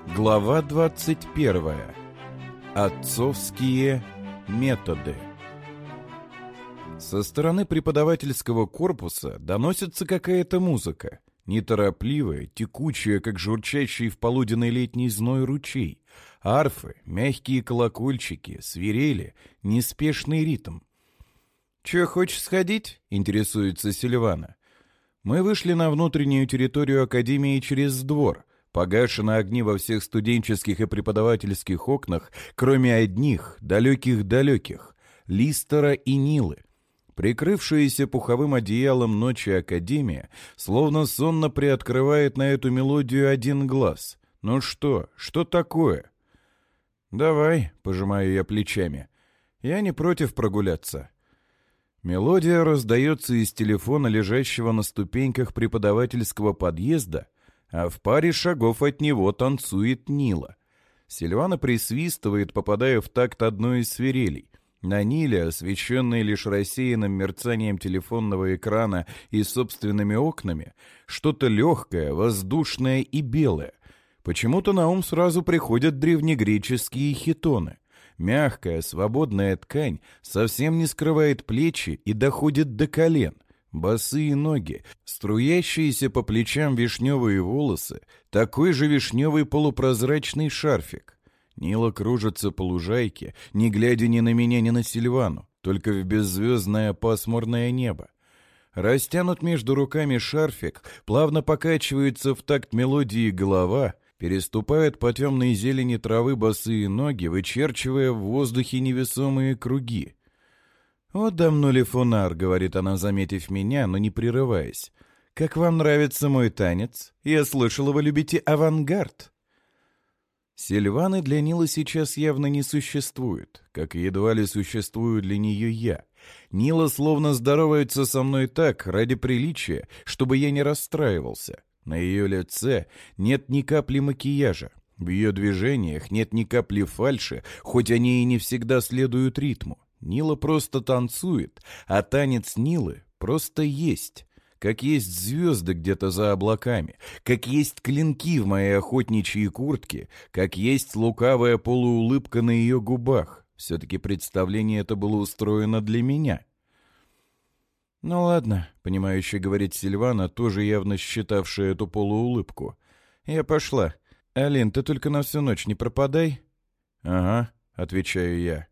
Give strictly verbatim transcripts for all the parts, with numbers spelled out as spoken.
Глава двадцать первая. Отцовские методы. Со стороны преподавательского корпуса доносится какая-то музыка, неторопливая, текучая, как журчащий в полуденный летний зной ручей, арфы, мягкие колокольчики, свирели, неспешный ритм. «Чё, хочешь сходить?» — интересуется Сильвана. Мы вышли на внутреннюю территорию академии через двор. Погашены огни во всех студенческих и преподавательских окнах, кроме одних, далеких-далеких — Листера и Нилы. Прикрывшаяся пуховым одеялом ночи академия словно сонно приоткрывает на эту мелодию один глаз. «Ну что? Что такое?» «Давай», — пожимаю я плечами. «Я не против прогуляться». Мелодия раздается из телефона, лежащего на ступеньках преподавательского подъезда, а в паре шагов от него танцует Нила. Сильвана присвистывает, попадая в такт одной из свирелей. На Ниле, освещенной лишь рассеянным мерцанием телефонного экрана и собственными окнами, что-то легкое, воздушное и белое. Почему-то на ум сразу приходят древнегреческие хитоны. Мягкая, свободная ткань совсем не скрывает плечи и доходит до колен. Босые ноги, струящиеся по плечам вишневые волосы, такой же вишневый полупрозрачный шарфик. Нила кружится по лужайке, не глядя ни на меня, ни на Сильвану, только в беззвездное пасмурное небо. Растянут между руками шарфик, плавно покачивается в такт мелодии голова, переступают по темной зелени травы босые ноги, вычерчивая в воздухе невесомые круги. «Вот давно ли фунар», — говорит она, заметив меня, но не прерываясь. «Как вам нравится мой танец? Я слышала, вы любите авангард». Сильваны для Нилы сейчас явно не существует, как едва ли существую для нее я. Нила словно здоровается со мной так, ради приличия, чтобы я не расстраивался. На ее лице нет ни капли макияжа. В ее движениях нет ни капли фальши, хоть они и не всегда следуют ритму. Нила просто танцует, а танец Нилы просто есть. Как есть звезды где-то за облаками, как есть клинки в моей охотничьей куртке, как есть лукавая полуулыбка на ее губах. Все-таки представление это было устроено для меня. «Ну ладно», — понимающе говорит Сильвана, тоже явно считавшая эту полуулыбку. «Я пошла. Алин, ты только на всю ночь не пропадай». «Ага», — отвечаю я.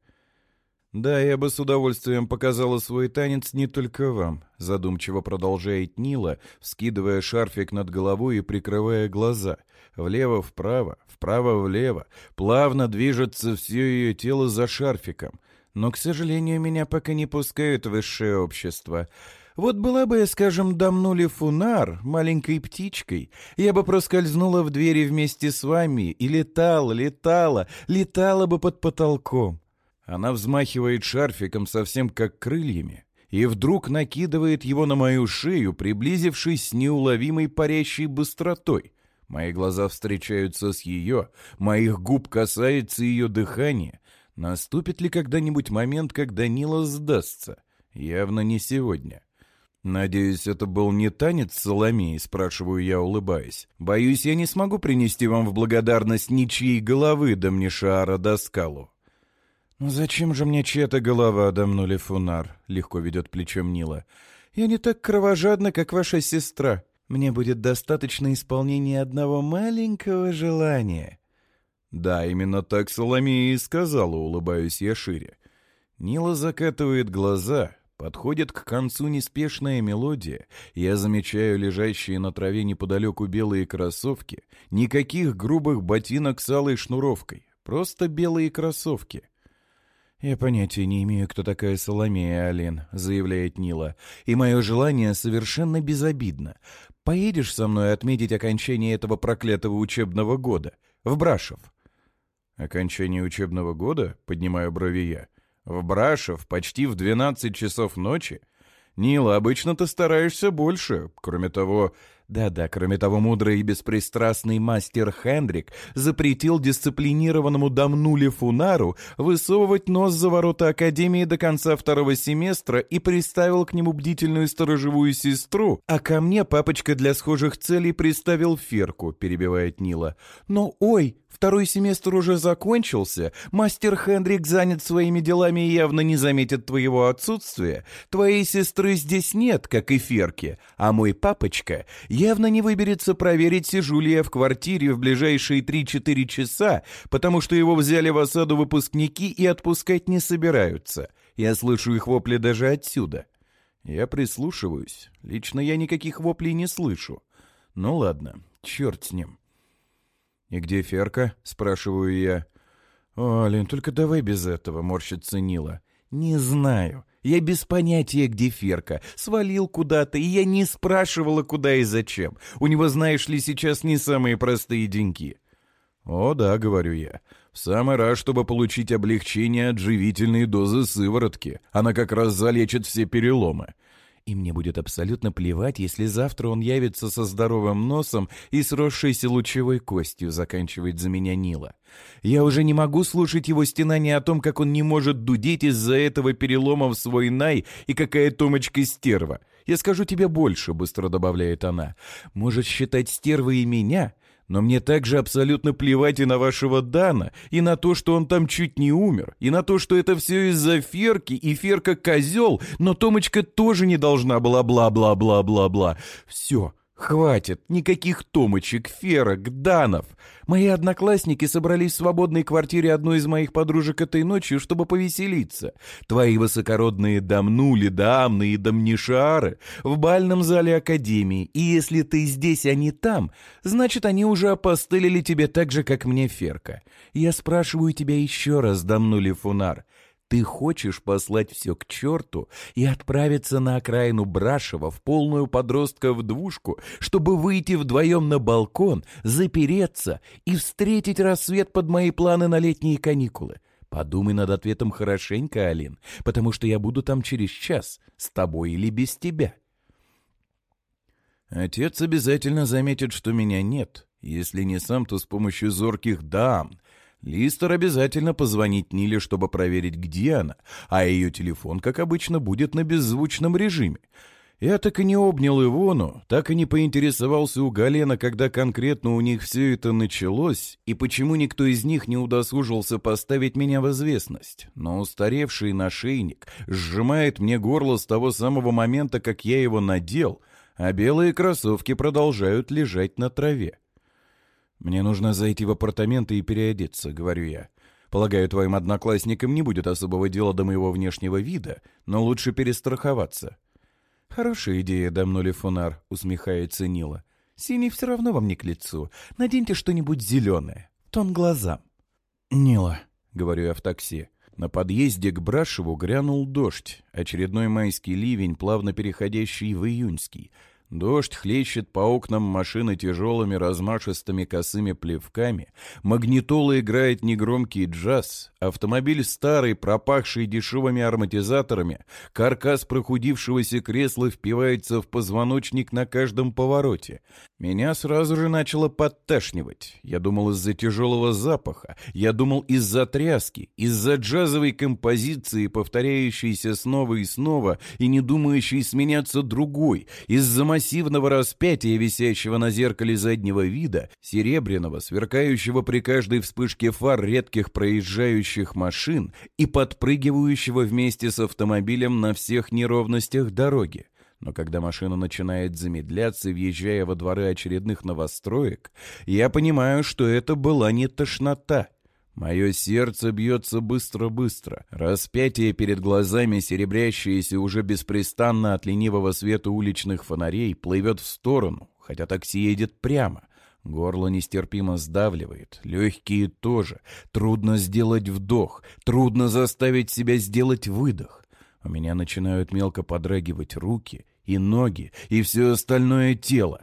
«Да, я бы с удовольствием показала свой танец не только вам», — задумчиво продолжает Нила, вскидывая шарфик над головой и прикрывая глаза. Влево-вправо, вправо-влево, плавно движется все ее тело за шарфиком. Но, к сожалению, меня пока не пускают в высшее общество. Вот была бы я, скажем, дамнули фунар, маленькой птичкой, я бы проскользнула в двери вместе с вами и летала, летала, летала бы под потолком». Она взмахивает шарфиком совсем как крыльями и вдруг накидывает его на мою шею, приблизившись с неуловимой парящей быстротой. Мои глаза встречаются с ее, моих губ касается ее дыхание. Наступит ли когда-нибудь момент, когда Нила сдастся? Явно не сегодня. «Надеюсь, это был не танец Соломеи?» — спрашиваю я, улыбаясь. «Боюсь, я не смогу принести вам в благодарность ничьей головы, да мне шаара доскалу». «Ну зачем же мне чья-то голова, дамнули фунар?» — легко ведет плечом Нила. «Я не так кровожадна, как ваша сестра. Мне будет достаточно исполнения одного маленького желания». «Да, именно так Соломея и сказала», — улыбаюсь я шире. Нила закатывает глаза, подходит к концу неспешная мелодия. Я замечаю лежащие на траве неподалеку белые кроссовки. Никаких грубых ботинок с алой шнуровкой, просто белые кроссовки. «Я понятия не имею, кто такая Соломея, Алин», — заявляет Нила. «И мое желание совершенно безобидно. Поедешь со мной отметить окончание этого проклятого учебного года? В Брашов». «Окончание учебного года?» — поднимаю брови я. «В Брашов? Почти в двенадцать часов ночи? Нила, обычно ты стараешься больше. Кроме того, Да-да, кроме того, мудрый и беспристрастный мастер Хендрик запретил дисциплинированному Дамнуле Фунару высовывать нос за ворота Академии до конца второго семестра и приставил к нему бдительную сторожевую сестру, а ко мне папочка для схожих целей приставил Ферку, перебивает Нила. Но, ой, второй семестр уже закончился, мастер Хендрик занят своими делами и явно не заметит твоего отсутствия. Твоей сестры здесь нет, как и Ферки, а мой папочка явно не выберется проверить, сижу ли я в квартире в ближайшие три-четыре часа, потому что его взяли в осаду выпускники и отпускать не собираются. Я слышу их вопли даже отсюда. Я прислушиваюсь. Лично я никаких воплей не слышу. Ну ладно, черт с ним. «И где Ферка?» — спрашиваю я. «О, Лен, только давай без этого», — морщится Нила. «Не знаю. Я без понятия, где Ферка. Свалил куда-то, и я не спрашивала, куда и зачем. У него, знаешь ли, сейчас не самые простые деньки». «О, да», — говорю я. «В самый раз, чтобы получить облегчение от живительной дозы сыворотки. Она как раз залечит все переломы». И мне будет абсолютно плевать, если завтра он явится со здоровым носом и сросшейся лучевой костью, заканчивает за меня Нила. Я уже не могу слушать его стенания о том, как он не может дудеть из-за этого перелома в свой най и какая Томочка стерва. Я скажу тебе больше, быстро добавляет она. Может считать стервой и меня, но мне также абсолютно плевать и на вашего Дана, и на то, что он там чуть не умер, и на то, что это все из-за Ферки, и Ферка козел, но Томочка тоже не должна была бла-бла-бла-бла-бла. Все, хватит, никаких Томочек, Ферок, Данов. Мои одноклассники собрались в свободной квартире одной из моих подружек этой ночью, чтобы повеселиться. Твои высокородные Дамнули, Дамны и Дамнишары в бальном зале Академии, и если ты здесь, а не там, значит, они уже опостылили тебе так же, как мне Ферка. Я спрашиваю тебя еще раз, Дамнули Фунар, ты хочешь послать все к черту и отправиться на окраину Брашева в полную подростков двушку, чтобы выйти вдвоем на балкон, запереться и встретить рассвет под мои планы на летние каникулы? Подумай над ответом хорошенько, Алин, потому что я буду там через час, с тобой или без тебя. Отец обязательно заметит, что меня нет. Если не сам, то с помощью зорких дам. Листер обязательно позвонит Ниле, чтобы проверить, где она, а ее телефон, как обычно, будет на беззвучном режиме. Я так и не обнял Ивону, так и не поинтересовался у Галена, когда конкретно у них все это началось, и почему никто из них не удосужился поставить меня в известность. Но устаревший нашейник сжимает мне горло с того самого момента, как я его надел, а белые кроссовки продолжают лежать на траве. «Мне нужно зайти в апартаменты и переодеться», — говорю я. «Полагаю, твоим одноклассникам не будет особого дела до моего внешнего вида, но лучше перестраховаться». «Хорошая идея, Дамнули Фунар», — усмехается Нила. «Синий все равно вам не к лицу. Наденьте что-нибудь зеленое, тон глазам». «Нила», — говорю я в такси. На подъезде к Брашеву грянул дождь, очередной майский ливень, плавно переходящий в июньский. Дождь хлещет по окнам машины тяжелыми размашистыми косыми плевками, магнитола играет негромкий джаз, автомобиль старый, пропахший дешевыми ароматизаторами, каркас прохудившегося кресла впивается в позвоночник на каждом повороте. Меня сразу же начало подташнивать. Я думал из-за тяжелого запаха, я думал из-за тряски, из-за джазовой композиции, повторяющейся снова и снова и не думающей сменяться другой, из-за массивного распятия, висящего на зеркале заднего вида, серебряного, сверкающего при каждой вспышке фар редких проезжающих машин и подпрыгивающего вместе с автомобилем на всех неровностях дороги. Но когда машина начинает замедляться, въезжая во дворы очередных новостроек, я понимаю, что это была не тошнота. Мое сердце бьется быстро-быстро. Распятие перед глазами, серебрящееся уже беспрестанно от ленивого света уличных фонарей, плывет в сторону, хотя такси едет прямо. Горло нестерпимо сдавливает, легкие тоже. Трудно сделать вдох, трудно заставить себя сделать выдох. У меня начинают мелко подрагивать руки и ноги, и все остальное тело.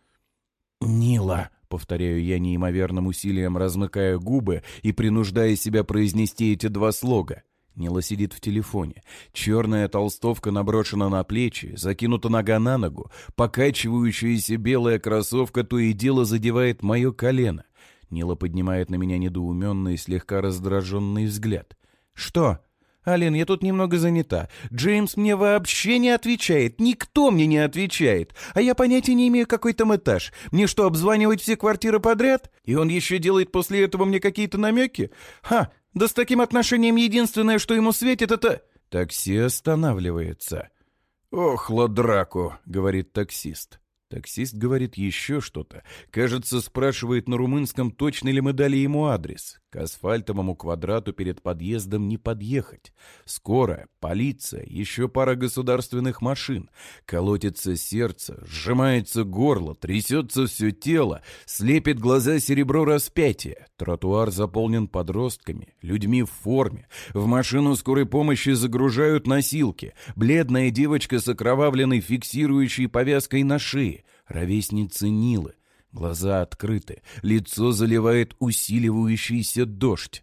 «Нила», — повторяю я неимоверным усилием, размыкая губы и принуждая себя произнести эти два слога. Нила сидит в телефоне. Черная толстовка наброшена на плечи, закинута нога на ногу. Покачивающаяся белая кроссовка то и дело задевает мое колено. Нила поднимает на меня недоуменный, слегка раздраженный взгляд. «Что?» «Ален, я тут немного занята. Джеймс мне вообще не отвечает. Никто мне не отвечает. А я понятия не имею, какой там этаж. Мне что, обзванивать все квартиры подряд? И он еще делает после этого мне какие-то намеки? Ха! Да с таким отношением единственное, что ему светит, это...» Такси останавливается. «Ох, ладраку», — говорит таксист. Таксист говорит еще что-то. Кажется, спрашивает на румынском, точно ли мы дали ему адрес. К асфальтовому квадрату перед подъездом не подъехать. Скорая, полиция, еще пара государственных машин. Колотится сердце, сжимается горло, трясется все тело, слепит глаза серебро распятия. Тротуар заполнен подростками, людьми в форме. В машину скорой помощи загружают носилки. Бледная девочка с окровавленной фиксирующей повязкой на шее. Ровесница Нилы. Глаза открыты, лицо заливает усиливающийся дождь.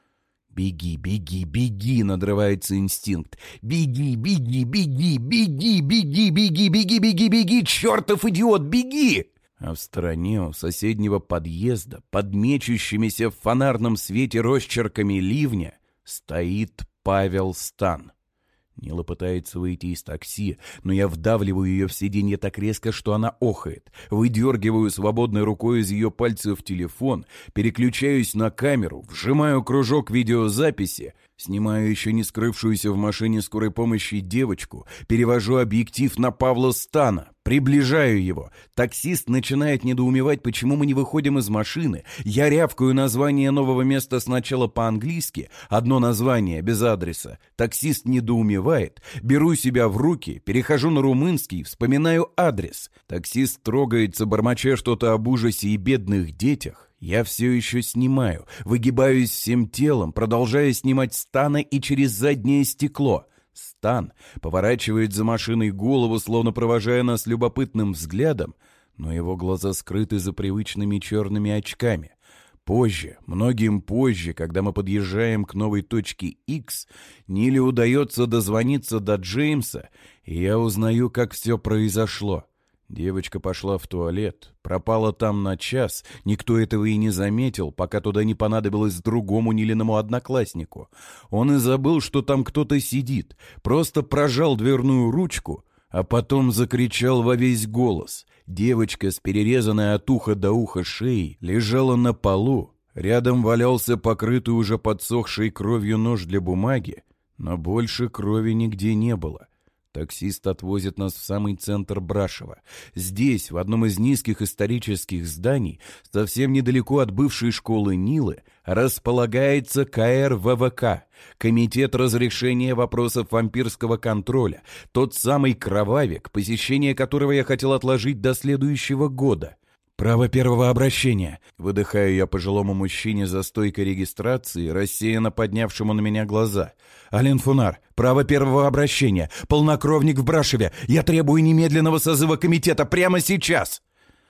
«Беги, беги, беги!» — надрывается инстинкт. «Беги, беги, беги, беги, беги, беги, беги, беги, беги! Чертов идиот, беги!» А в стороне у соседнего подъезда, под мечущимися в фонарном свете росчерками ливня, стоит Павел Стан. Нила пытается выйти из такси, но я вдавливаю ее в сиденье так резко, что она охает. Выдергиваю свободной рукой из ее пальцев телефон, переключаюсь на камеру, вжимаю кружок видеозаписи, снимаю еще не скрывшуюся в машине скорой помощи девочку, перевожу объектив на Павла Стана, приближаю его. Таксист начинает недоумевать, почему мы не выходим из машины. Я рявкаю название нового места сначала по-английски, одно название без адреса. Таксист недоумевает, беру себя в руки, перехожу на румынский, вспоминаю адрес. Таксист трогается, бормоча что-то об ужасе и бедных детях. Я все еще снимаю, выгибаюсь всем телом, продолжая снимать Стана и через заднее стекло. Стан поворачивает за машиной голову, словно провожая нас любопытным взглядом, но его глаза скрыты за привычными черными очками. Позже, многим позже, когда мы подъезжаем к новой точке X, Ниле удается дозвониться до Джеймса, и я узнаю, как все произошло. Девочка пошла в туалет, пропала там на час, никто этого и не заметил, пока туда не понадобилось другому Нилиному однокласснику. Он и забыл, что там кто-то сидит, просто прожал дверную ручку, а потом закричал во весь голос. Девочка с перерезанной от уха до уха шеей лежала на полу, рядом валялся покрытый уже подсохшей кровью нож для бумаги, но больше крови нигде не было. Таксист отвозит нас в самый центр Брашова. Здесь, в одном из низких исторических зданий, совсем недалеко от бывшей школы Нилы, располагается ка эр вэ вэ ка, Комитет разрешения вопросов вампирского контроля, тот самый кровавик, посещение которого я хотел отложить до следующего года. «Право первого обращения», — выдыхаю я пожилому мужчине за стойкой регистрации, рассеянно поднявшему на меня глаза. «Ален Фунар, право первого обращения, полнокровник в Брашове, я требую немедленного созыва комитета прямо сейчас!»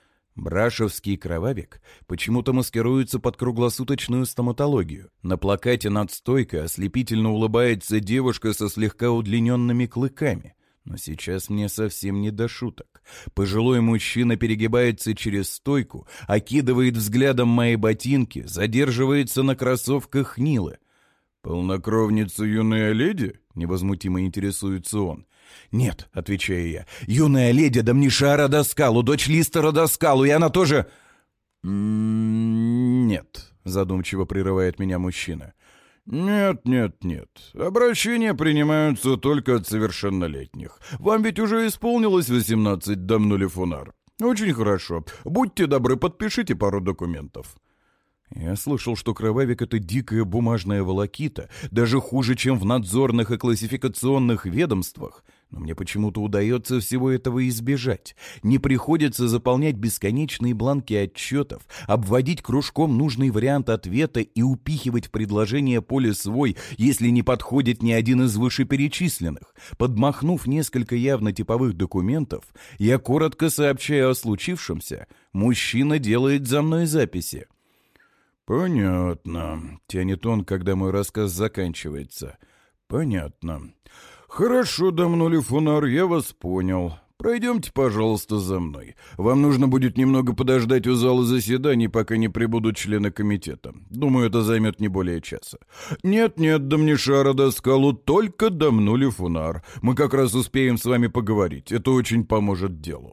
Брашовский кровавик почему-то маскируется под круглосуточную стоматологию. На плакате над стойкой ослепительно улыбается девушка со слегка удлиненными клыками. Но сейчас мне совсем не до шуток. Пожилой мужчина перегибается через стойку, окидывает взглядом мои ботинки, задерживается на кроссовках Нилы. «Полнокровница юная леди?» — невозмутимо интересуется он. «Нет», — отвечаю я, — «юная леди Дамниша Родоскалу, дочь Листа Родоскалу, и она тоже...» «Нет», — задумчиво прерывает меня мужчина. «Нет, нет, нет. Обращения принимаются только от совершеннолетних. Вам ведь уже исполнилось восемнадцать, дамнули Фунар. Очень хорошо. Будьте добры, подпишите пару документов». Я слышал, что кровавик — это дикая бумажная волокита, даже хуже, чем в надзорных и классификационных ведомствах. Но мне почему-то удается всего этого избежать. Не приходится заполнять бесконечные бланки отчетов, обводить кружком нужный вариант ответа и упихивать в предложение поле свой, если не подходит ни один из вышеперечисленных. Подмахнув несколько явно типовых документов, я коротко сообщаю о случившемся. Мужчина делает за мной записи. «Понятно», — тянет он, когда мой рассказ заканчивается. Понятно. Хорошо, Дамнули Фунар, я вас понял. Пройдемте, пожалуйста, за мной. Вам нужно будет немного подождать у зала заседаний, пока не прибудут члены комитета. Думаю, это займет не более часа. Нет-нет, Дамнишара Даскалу, только Дамнули Фунар. Мы как раз успеем с вами поговорить. Это очень поможет делу.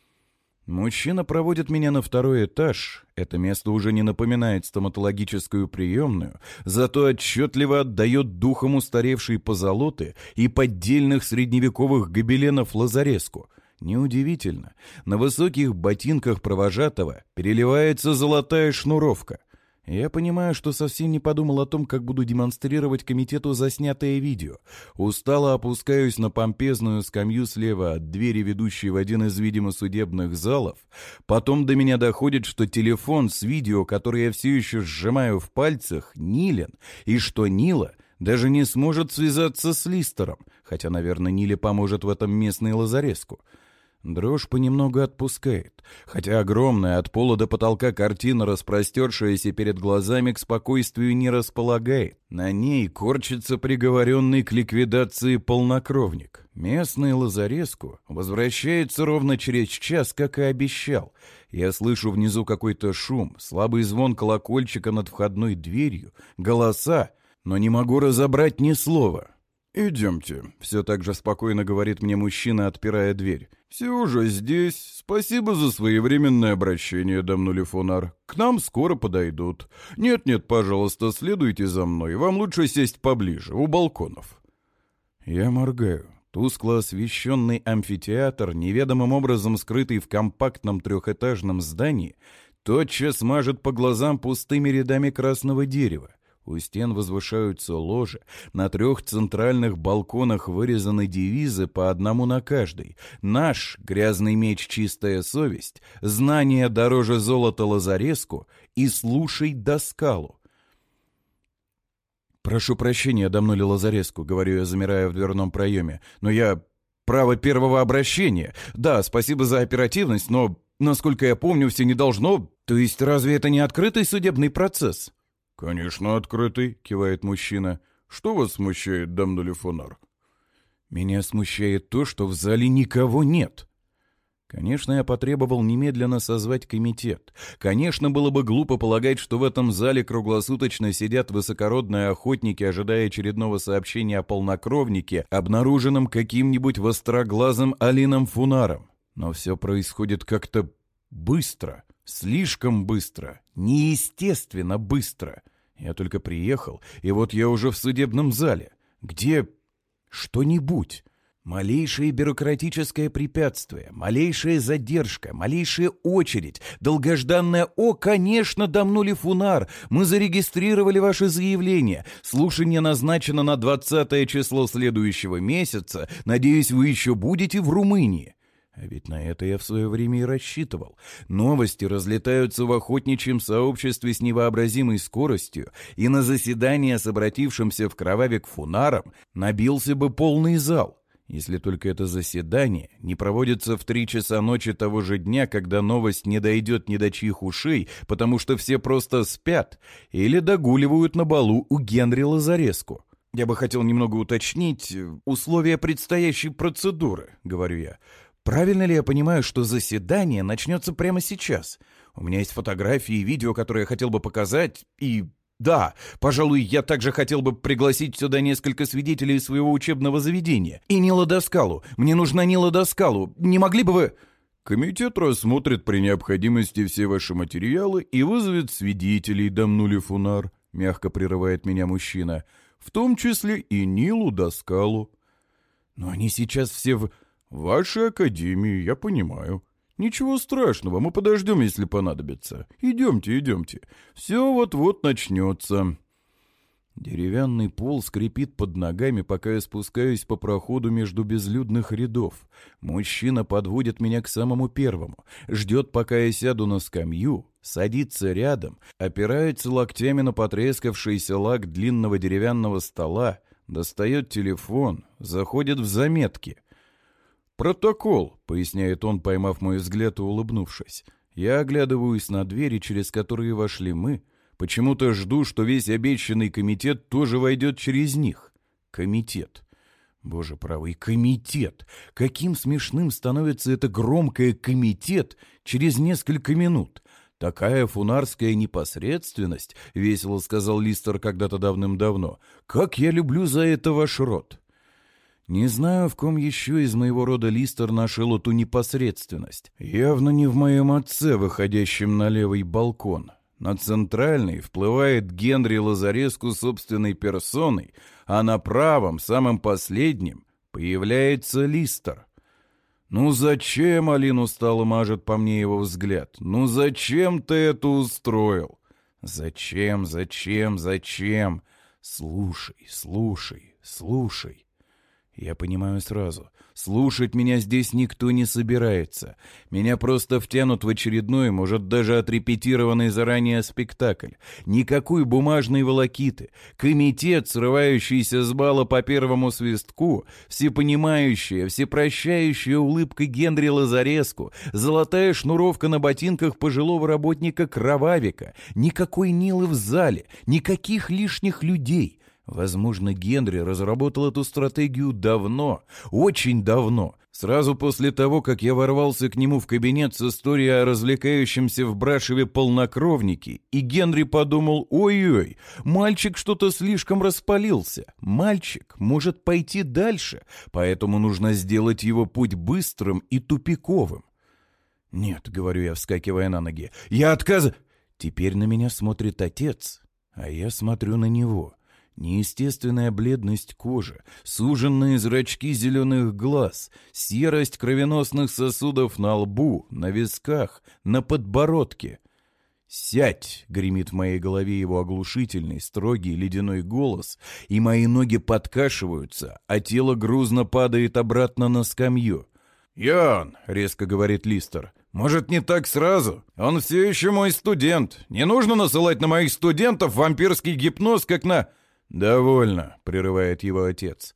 Мужчина проводит меня на второй этаж. Это место уже не напоминает стоматологическую приемную, зато отчетливо отдает духом устаревшей позолоты и поддельных средневековых гобеленов лазареску. Неудивительно, на высоких ботинках провожатого переливается золотая шнуровка. Я понимаю, что совсем не подумал о том, как буду демонстрировать комитету заснятое видео. Устало опускаюсь на помпезную скамью слева от двери, ведущей в один из, видимо, судебных залов. Потом до меня доходит, что телефон с видео, который я все еще сжимаю в пальцах, Нилен, и что Нила даже не сможет связаться с Листером, хотя, наверное, Ниле поможет в этом местный лазареску. Дрожь понемногу отпускает, хотя огромная от пола до потолка картина, распростершаяся перед глазами, к спокойствию не располагает. На ней корчится приговоренный к ликвидации полнокровник. Местный лазареску возвращается ровно через час, как и обещал. Я слышу внизу какой-то шум, слабый звон колокольчика над входной дверью, голоса, но не могу разобрать ни слова. «Идемте», — все так же спокойно говорит мне мужчина, отпирая дверь. «Все уже здесь. Спасибо за своевременное обращение, Дамнули Фунар. К нам скоро подойдут. Нет-нет, пожалуйста, следуйте за мной. Вам лучше сесть поближе, у балконов». Я моргаю. Тускло освещенный амфитеатр, неведомым образом скрытый в компактном трехэтажном здании, тотчас мажет по глазам пустыми рядами красного дерева. У стен возвышаются ложи, на трех центральных балконах вырезаны девизы по одному на каждый. Наш грязный меч, чистая совесть, знание дороже золота лазареску и слушай Даскалу. «Прошу прощения, Дамнули Лазареску», — говорю я, замирая в дверном проеме, «но я право первого обращения. Да, спасибо за оперативность, но, насколько я помню, все не должно... То есть разве это не открытый судебный процесс?» «Конечно, открытый», — кивает мужчина. «Что вас смущает, Дамнули Фунар?» «Меня смущает то, что в зале никого нет». Конечно, я потребовал немедленно созвать комитет. Конечно, было бы глупо полагать, что в этом зале круглосуточно сидят высокородные охотники, ожидая очередного сообщения о полнокровнике, обнаруженном каким-нибудь востроглазым Алином Фунаром. Но все происходит как-то быстро. Слишком быстро, неестественно быстро. Я только приехал, и вот я уже в судебном зале. Где что-нибудь? Малейшее бюрократическое препятствие, малейшая задержка, малейшая очередь, долгожданное «О, конечно, Дамнули Фунар, мы зарегистрировали ваше заявление. Слушание назначено на двадцатое число следующего месяца. Надеюсь, вы еще будете в Румынии». А ведь на это я в свое время и рассчитывал. Новости разлетаются в охотничьем сообществе с невообразимой скоростью, и на заседание с обратившимся в кровавик Фунаром набился бы полный зал. Если только это заседание не проводится в три часа ночи того же дня, когда новость не дойдет ни до чьих ушей, потому что все просто спят, или догуливают на балу у Генри Лазареску. «Я бы хотел немного уточнить условия предстоящей процедуры», — говорю я. «Правильно ли я понимаю, что заседание начнется прямо сейчас? У меня есть фотографии и видео, которые я хотел бы показать, и... Да, пожалуй, я также хотел бы пригласить сюда несколько свидетелей своего учебного заведения. И Нила Даскалу. Мне нужна Нила Даскалу. Не могли бы вы...» «Комитет рассмотрит при необходимости все ваши материалы и вызовет свидетелей, Дамнули Фунар», — мягко прерывает меня мужчина, «в том числе и Нилу Даскалу». «Но они сейчас все в...» «В вашей академии, я понимаю. Ничего страшного, мы подождем, если понадобится. Идемте, идемте. Все вот-вот начнется». Деревянный пол скрипит под ногами, пока я спускаюсь по проходу между безлюдных рядов. Мужчина подводит меня к самому первому, ждет, пока я сяду на скамью, садится рядом, опирается локтями на потрескавшийся лак длинного деревянного стола, достает телефон, заходит в заметки. «Протокол», — поясняет он, поймав мой взгляд и улыбнувшись. Я оглядываюсь на двери, через которые вошли мы. Почему-то жду, что весь обещанный комитет тоже войдет через них. Комитет. Боже правый, комитет! Каким смешным становится это громкое «комитет» через несколько минут. «Такая фунарская непосредственность», — весело сказал Листер когда-то давным-давно. «Как я люблю за это ваш род!» Не знаю, в ком еще из моего рода Листер нашел эту непосредственность. Явно не в моем отце, выходящем на левый балкон. На центральный вплывает Генри Лазареску собственной персоной, а на правом, самым последним, появляется Листер. «Ну зачем?» — Алин устало мажет по мне его взгляд. «Ну зачем ты это устроил?» «Зачем, зачем, зачем?» «Слушай, слушай, слушай». Я понимаю сразу. Слушать меня здесь никто не собирается. Меня просто втянут в очередной, может, даже отрепетированный заранее спектакль. Никакой бумажной волокиты. Комитет, срывающийся с бала по первому свистку, всепонимающая, всепрощающая улыбка Генри Лазареску, золотая шнуровка на ботинках пожилого работника-кровавика, никакой Нилы в зале, никаких лишних людей. Возможно, Генри разработал эту стратегию давно, очень давно, сразу после того, как я ворвался к нему в кабинет с историей о развлекающемся в Брашеве полнокровнике, и Генри подумал: ой-ой, мальчик что-то слишком распалился, мальчик может пойти дальше, поэтому нужно сделать его путь быстрым и тупиковым. «Нет», — говорю я, вскакивая на ноги, — «я отказываюсь». Теперь на меня смотрит отец, а я смотрю на него. Неестественная бледность кожи, суженные зрачки зеленых глаз, серость кровеносных сосудов на лбу, на висках, на подбородке. «Сядь!» — гремит в моей голове его оглушительный, строгий, ледяной голос, и мои ноги подкашиваются, а тело грузно падает обратно на скамью. «Ян!» — резко говорит Листер. «Может, не так сразу? Он все еще мой студент. Не нужно насылать на моих студентов вампирский гипноз, как на...» «Довольно», — прерывает его отец.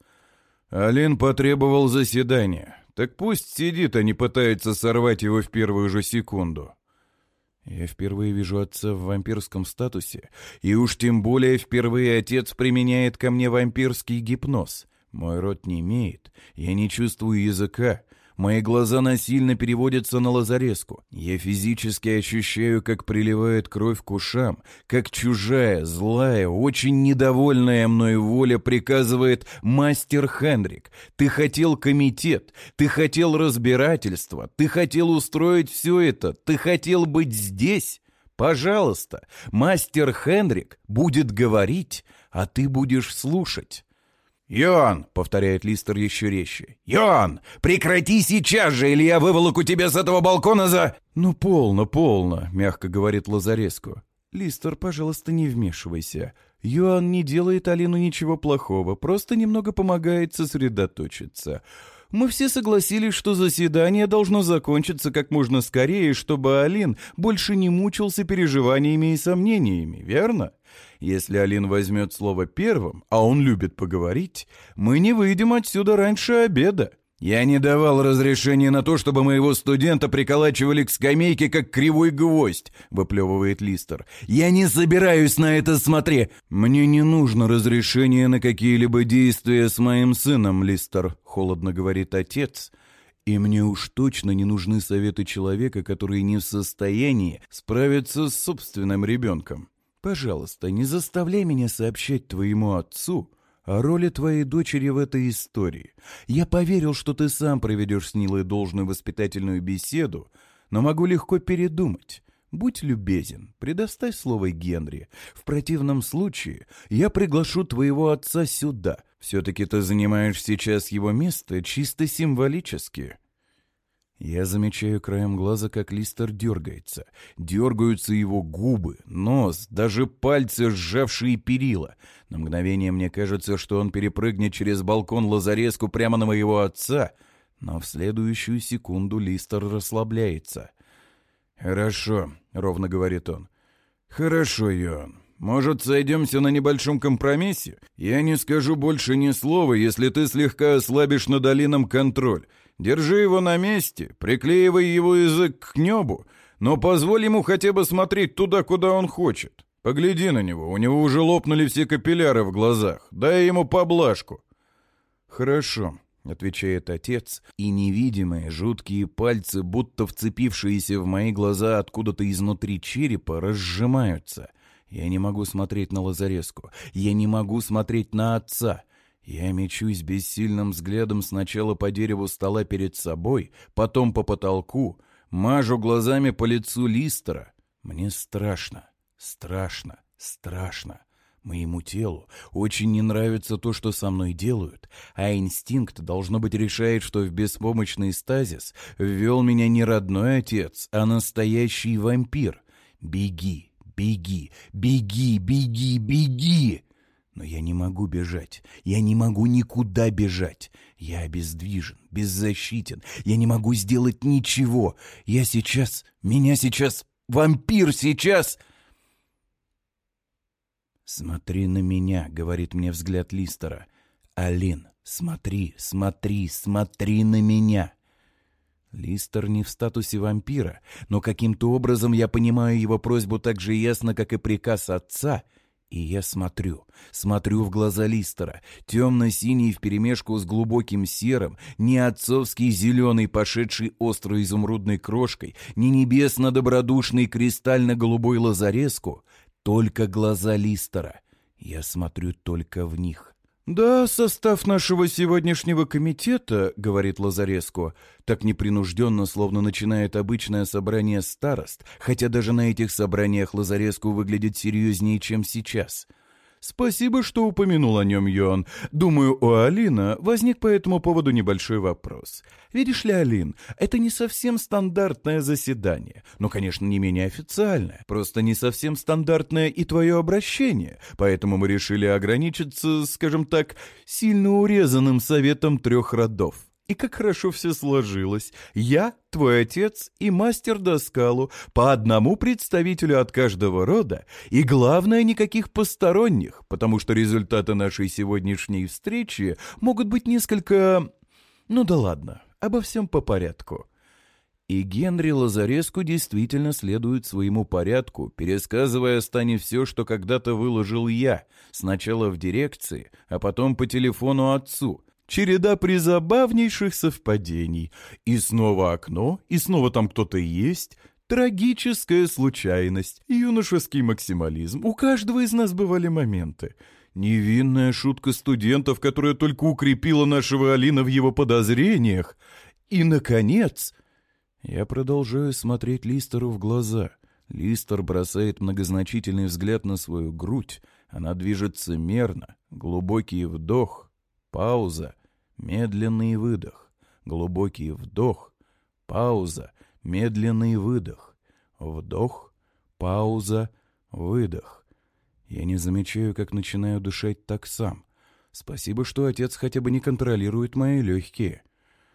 Алин потребовал заседания. Так пусть сидит, а не пытается сорвать его в первую же секунду. Я впервые вижу отца в вампирском статусе, и уж тем более впервые отец применяет ко мне вампирский гипноз. Мой рот не имеет, я не чувствую языка. Мои глаза насильно переводятся на Лазареску. Я физически ощущаю, как приливает кровь к ушам, как чужая, злая, очень недовольная мной воля приказывает: «Мастер Хендрик, ты хотел комитет, ты хотел разбирательства, ты хотел устроить все это, ты хотел быть здесь. Пожалуйста, мастер Хендрик будет говорить, а ты будешь слушать». «Йоан!» — повторяет Листер еще резче. «Йоан! Прекрати сейчас же, или я выволоку тебя с этого балкона за...» «Ну, полно, полно!» — мягко говорит Лазареску. «Листер, пожалуйста, не вмешивайся. Йоан не делает Алину ничего плохого, просто немного помогает сосредоточиться. Мы все согласились, что заседание должно закончиться как можно скорее, чтобы Алин больше не мучился переживаниями и сомнениями, верно? Если Алин возьмет слово первым, а он любит поговорить, мы не выйдем отсюда раньше обеда». «Я не давал разрешения на то, чтобы моего студента приколачивали к скамейке, как кривой гвоздь», — выплевывает Листер. «Я не собираюсь на это смотреть». «Мне не нужно разрешение на какие-либо действия с моим сыном, Листер», — холодно говорит отец. «И мне уж точно не нужны советы человека, который не в состоянии справиться с собственным ребенком. Пожалуйста, не заставляй меня сообщать твоему отцу о роли твоей дочери в этой истории. Я поверил, что ты сам проведешь с Нилой должную воспитательную беседу, но могу легко передумать. Будь любезен, предоставь слово Генри. В противном случае я приглашу твоего отца сюда. Все-таки ты занимаешь сейчас его место чисто символически». Я замечаю краем глаза, как Листер дергается. Дергаются его губы, нос, даже пальцы, сжавшие перила. На мгновение мне кажется, что он перепрыгнет через балкон Лазареску прямо на моего отца, но в следующую секунду Листер расслабляется. «Хорошо», — ровно говорит он. «Хорошо, Йоан. Может, сойдемся на небольшом компромиссе? Я не скажу больше ни слова, если ты слегка ослабишь над Алином контроль. Держи его на месте, приклеивай его язык к небу, но позволь ему хотя бы смотреть туда, куда он хочет. Погляди на него, у него уже лопнули все капилляры в глазах. Дай ему поблажку». «Хорошо», — отвечает отец, и невидимые жуткие пальцы, будто вцепившиеся в мои глаза откуда-то изнутри черепа, разжимаются. Я не могу смотреть на Лазареску, я не могу смотреть на отца. Я мечусь бессильным взглядом сначала по дереву стола перед собой, потом по потолку, мажу глазами по лицу Листера. Мне страшно, страшно, страшно. Моему телу очень не нравится то, что со мной делают, а инстинкт, должно быть, решает, что в беспомощный стазис ввел меня не родной отец, а настоящий вампир. Беги, беги, беги, беги, беги! Но я не могу бежать, я не могу никуда бежать. Я обездвижен, беззащитен, я не могу сделать ничего. Я сейчас, меня сейчас, вампир сейчас... «Смотри на меня», — говорит мне взгляд Листера. «Алин, смотри, смотри, смотри на меня». Листер не в статусе вампира, но каким-то образом я понимаю его просьбу так же ясно, как и приказ отца, и я смотрю, смотрю в глаза Листера, темно-синий вперемешку с глубоким серым, не отцовский зеленый, пошедший острой изумрудной крошкой, не небесно-добродушный кристально-голубой Лазареску, только глаза Листера. Я смотрю только в них. «Да, состав нашего сегодняшнего комитета, — говорит Лазареску, так непринужденно, словно начинает обычное собрание старост, хотя даже на этих собраниях Лазареску выглядит серьезнее, чем сейчас. Спасибо, что упомянул о нем, Йон. Думаю, у Алина возник по этому поводу небольшой вопрос. Видишь ли, Алин, это не совсем стандартное заседание, но, конечно, не менее официальное. Просто не совсем стандартное и твое обращение, поэтому мы решили ограничиться, скажем так, сильно урезанным советом трех родов. И как хорошо все сложилось. Я, твой отец и мастер Доскалу, по одному представителю от каждого рода, и, главное, никаких посторонних, потому что результаты нашей сегодняшней встречи могут быть несколько... Ну да ладно, обо всем по порядку. И Генри Лазареску действительно следует своему порядку, пересказывая Стане все, что когда-то выложил я, сначала в дирекции, а потом по телефону отцу. Череда призабавнейших совпадений. И снова окно, и снова там кто-то есть. Трагическая случайность, юношеский максимализм. У каждого из нас бывали моменты. Невинная шутка студентов, которая только укрепила нашего Алина в его подозрениях. И, наконец... Я продолжаю смотреть Листеру в глаза. Листер бросает многозначительный взгляд на свою грудь. Она движется мерно. Глубокий вдох. Пауза. Медленный выдох. Глубокий вдох. Пауза. Медленный выдох. Вдох. Пауза. Выдох. Я не замечаю, как начинаю дышать так сам. Спасибо, что отец хотя бы не контролирует мои легкие.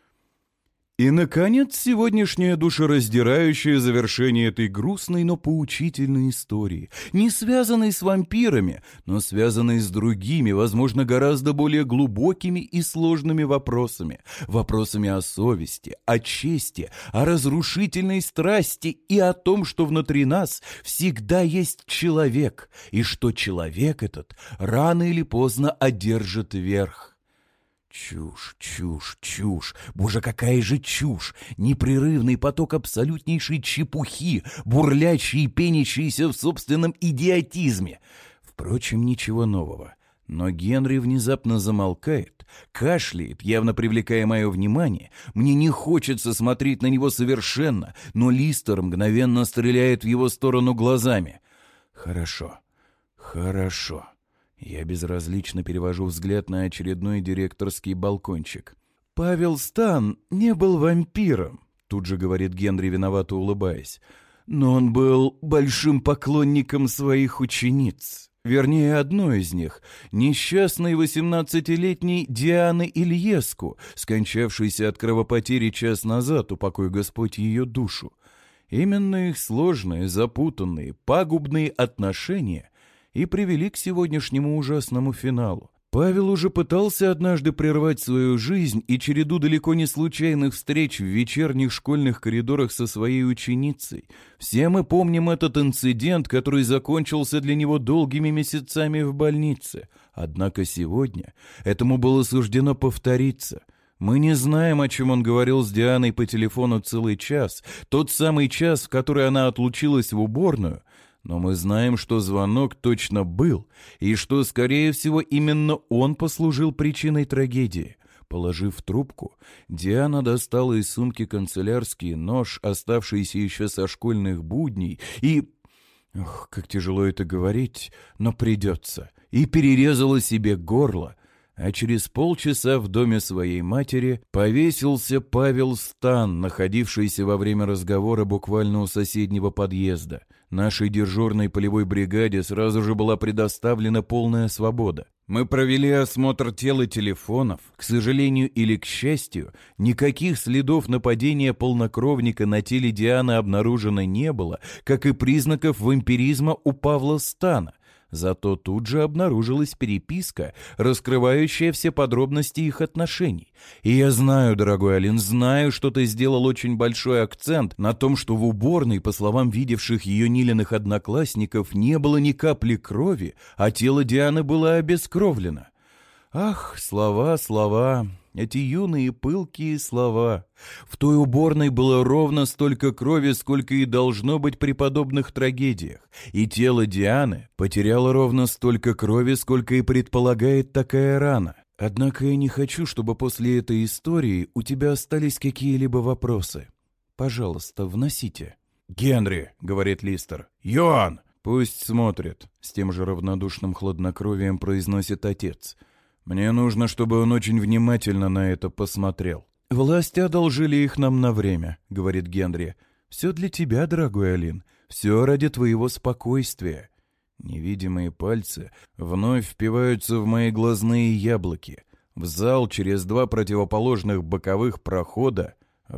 И, наконец, сегодняшнее душераздирающее завершение этой грустной, но поучительной истории, не связанной с вампирами, но связанной с другими, возможно, гораздо более глубокими и сложными вопросами. Вопросами о совести, о чести, о разрушительной страсти и о том, что внутри нас всегда есть человек, и что человек этот рано или поздно одержит верх. Чушь, чушь, чушь. Боже, какая же чушь! Непрерывный поток абсолютнейшей чепухи, бурлящий и пенящийся в собственном идиотизме. Впрочем, ничего нового. Но Генри внезапно замолкает, кашляет, явно привлекая мое внимание. Мне не хочется смотреть на него совершенно, но Листер мгновенно стреляет в его сторону глазами. Хорошо, хорошо. Я безразлично перевожу взгляд на очередной директорский балкончик. «Павел Стан не был вампиром», — тут же говорит Генри, виновато улыбаясь. «Но он был большим поклонником своих учениц. Вернее, одной из них, несчастной восемнадцатилетней Дианы Ильеску, скончавшейся от кровопотери час назад, упокой Господь ее душу. Именно их сложные, запутанные, пагубные отношения — и привели к сегодняшнему ужасному финалу. Павел уже пытался однажды прервать свою жизнь и череду далеко не случайных встреч в вечерних школьных коридорах со своей ученицей. Все мы помним этот инцидент, который закончился для него долгими месяцами в больнице. Однако сегодня этому было суждено повториться. Мы не знаем, о чем он говорил с Дианой по телефону целый час, тот самый час, в который она отлучилась в уборную, но мы знаем, что звонок точно был, и что, скорее всего, именно он послужил причиной трагедии. Положив трубку, Диана достала из сумки канцелярский нож, оставшийся еще со школьных будней, и... Ох, как тяжело это говорить, но придется. И перерезала себе горло. А через полчаса в доме своей матери повесился Павел Стан, находившийся во время разговора буквально у соседнего подъезда. Нашей дежурной полевой бригаде сразу же была предоставлена полная свобода. Мы провели осмотр тел и телефонов. К сожалению или к счастью, никаких следов нападения полнокровника на теле Дианы обнаружено не было, как и признаков вампиризма у Павла Стана. Зато тут же обнаружилась переписка, раскрывающая все подробности их отношений. И я знаю, дорогой Алин, знаю, что ты сделал очень большой акцент на том, что в уборной, по словам видевших ее Нилиных одноклассников, не было ни капли крови, а тело Дианы было обескровлено. Ах, слова, слова, эти юные пылкие слова. В той уборной было ровно столько крови, сколько и должно быть при подобных трагедиях. И тело Дианы потеряло ровно столько крови, сколько и предполагает такая рана. Однако я не хочу, чтобы после этой истории у тебя остались какие-либо вопросы. Пожалуйста, вносите. «Генри», — говорит Листер. «Йоан!» «Пусть смотрит», — с тем же равнодушным хладнокровием произносит отец. «Мне нужно, чтобы он очень внимательно на это посмотрел». «Власти одолжили их нам на время», — говорит Генри. «Все для тебя, дорогой Алин, все ради твоего спокойствия». Невидимые пальцы вновь впиваются в мои глазные яблоки. В зал через два противоположных боковых прохода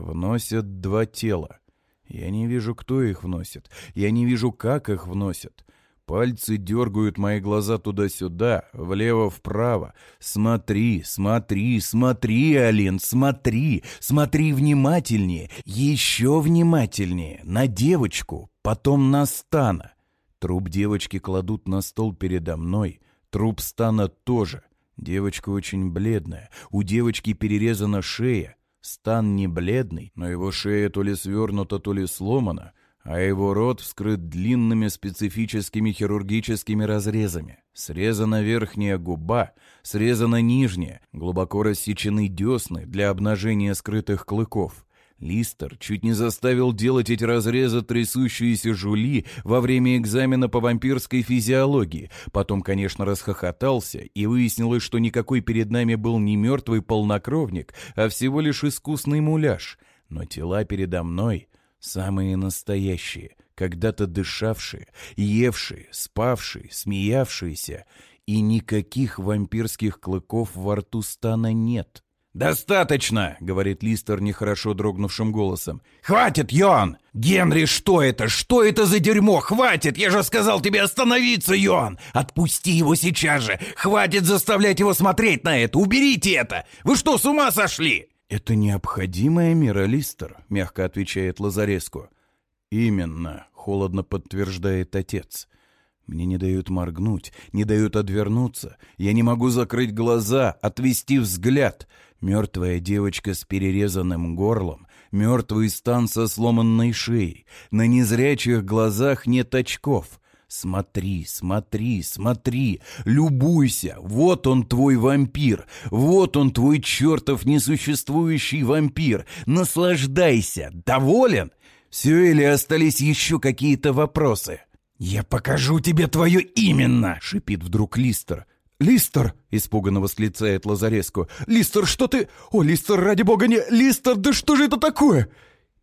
вносят два тела. Я не вижу, кто их вносит. Я не вижу, как их вносят. Пальцы дергают мои глаза туда-сюда, влево-вправо. Смотри, смотри, смотри, Алин, смотри, смотри внимательнее, еще внимательнее, на девочку, потом на Стана. Труп девочки кладут на стол передо мной, труп Стана тоже. Девочка очень бледная, у девочки перерезана шея. Стан не бледный, но его шея то ли свернута, то ли сломана, а его рот вскрыт длинными специфическими хирургическими разрезами. Срезана верхняя губа, срезана нижняя, глубоко рассечены десны для обнажения скрытых клыков. Листер чуть не заставил делать эти разрезы трясущиеся Жули во время экзамена по вампирской физиологии. Потом, конечно, расхохотался, и выяснилось, что никакой перед нами был не мертвый полнокровник, а всего лишь искусный муляж. Но тела передо мной самые настоящие, когда-то дышавшие, евшие, спавшие, смеявшиеся, и никаких вампирских клыков во рту Стана нет. «Достаточно!» — говорит Листер нехорошо дрогнувшим голосом. «Хватит, Йоан! Генри, что это? Что это за дерьмо? Хватит! Я же сказал тебе остановиться, Йоан! Отпусти его сейчас же! Хватит заставлять его смотреть на это! Уберите это! Вы что, с ума сошли?» «Это необходимая мера, Листер», — мягко отвечает Лазареску. «Именно», — холодно подтверждает отец. Мне не дают моргнуть, не дают отвернуться. Я не могу закрыть глаза, отвести взгляд. Мертвая девочка с перерезанным горлом, мертвый Стан со сломанной шеей. На незрячих глазах нет очков. Смотри, смотри, смотри, любуйся. Вот он, твой вампир. Вот он, твой чертов несуществующий вампир. Наслаждайся. Доволен? Все или остались еще какие-то вопросы? «Я покажу тебе твое именно!» — шипит вдруг Листер. «Листер!» — испуганно восклицает Лазареску. «Листер, что ты... О, Листер, ради бога, не... Листер, да что же это такое?»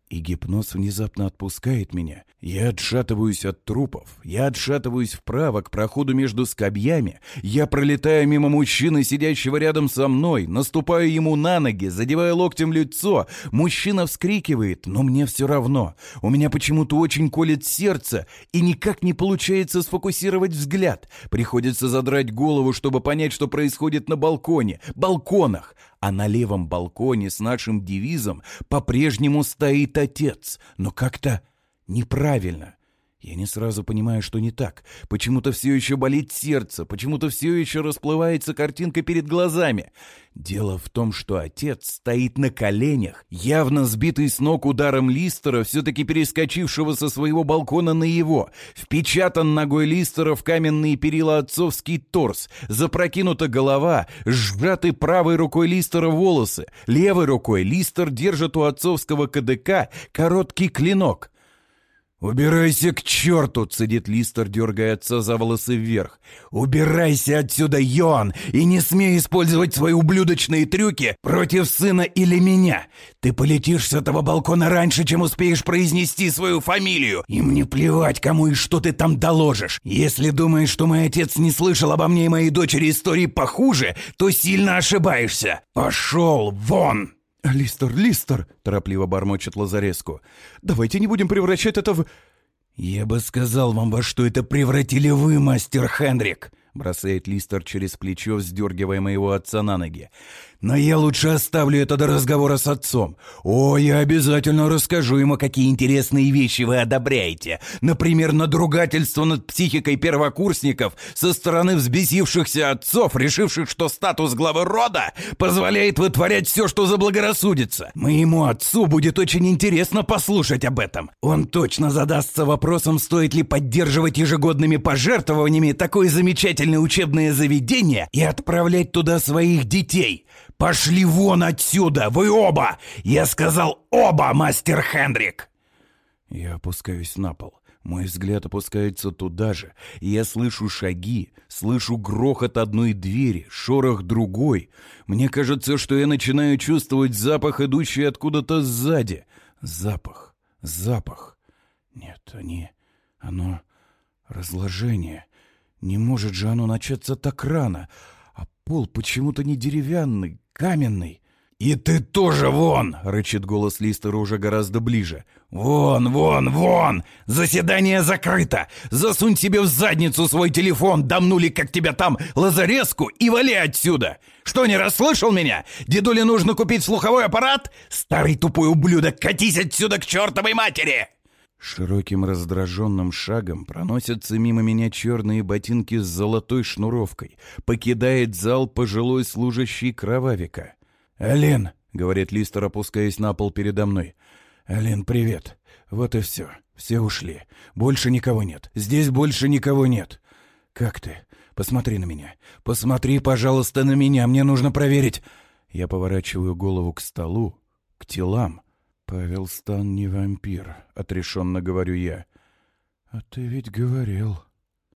И гипноз внезапно отпускает меня. Я отшатываюсь от трупов, я отшатываюсь вправо к проходу между скамьями, я пролетаю мимо мужчины, сидящего рядом со мной, наступаю ему на ноги, задеваю локтем лицо. Мужчина вскрикивает, но мне все равно. У меня почему-то очень колет сердце, и никак не получается сфокусировать взгляд. Приходится задрать голову, чтобы понять, что происходит на балконе, балконах. А на левом балконе с нашим девизом по-прежнему стоит отец. Но как-то неправильно. Я не сразу понимаю, что не так. Почему-то все еще болит сердце, почему-то все еще расплывается картинка перед глазами. Дело в том, что отец стоит на коленях, явно сбитый с ног ударом Листера, все-таки перескочившего со своего балкона на его. Впечатан ногой Листера в каменные перила отцовский торс. Запрокинута голова, сжаты правой рукой Листера волосы. Левой рукой Листер держит у отцовского КДК короткий клинок. «Убирайся к черту!» — цедит Листер, дергая отца за волосы вверх. «Убирайся отсюда, Йоан, и не смей использовать свои ублюдочные трюки против сына или меня! Ты полетишь с этого балкона раньше, чем успеешь произнести свою фамилию, и мне плевать, кому и что ты там доложишь! Если думаешь, что мой отец не слышал обо мне и моей дочери истории похуже, то сильно ошибаешься! Пошел вон!» «Листер, Листер!» — торопливо бормочет Лазареску. «Давайте не будем превращать это в...» «Я бы сказал вам, во что это превратили вы, мастер Хендрик!» — бросает Листер через плечо, вздергивая моего отца на ноги. «Но я лучше оставлю это до разговора с отцом. О, я обязательно расскажу ему, какие интересные вещи вы одобряете. Например, надругательство над психикой первокурсников со стороны взбесившихся отцов, решивших, что статус главы рода позволяет вытворять все, что заблагорассудится. Моему отцу будет очень интересно послушать об этом. Он точно задастся вопросом, стоит ли поддерживать ежегодными пожертвованиями такое замечательное учебное заведение и отправлять туда своих детей. Пошли вон отсюда, вы оба! Я сказал оба, мастер Хендрик!» Я опускаюсь на пол. Мой взгляд опускается туда же, и я слышу шаги, слышу грохот одной двери, шорох другой. Мне кажется, что я начинаю чувствовать запах, идущий откуда-то сзади. Запах, запах. Нет, они... оно... разложение. Не может же оно начаться так рано. А пол почему-то не деревянный, каменный. «И ты тоже вон!» — рычит голос Листера уже гораздо ближе. «Вон, вон, вон! Заседание закрыто! Засунь себе в задницу свой телефон, дамнули, как тебя там, Лазареску, и вали отсюда! Что, не расслышал меня? Дедуле нужно купить слуховой аппарат? Старый тупой ублюдок, катись отсюда к чертовой матери!» Широким раздраженным шагом проносятся мимо меня черные ботинки с золотой шнуровкой. Покидает зал пожилой служащий кровавика. «Ален», — говорит Листер, опускаясь на пол передо мной. «Ален, привет. Вот и все. Все ушли. Больше никого нет. Здесь больше никого нет. Как ты? Посмотри на меня. Посмотри, пожалуйста, на меня. Мне нужно проверить...» Я поворачиваю голову к столу, к телам. «Павел Стан не вампир», — отрешенно говорю я. «А ты ведь говорил...»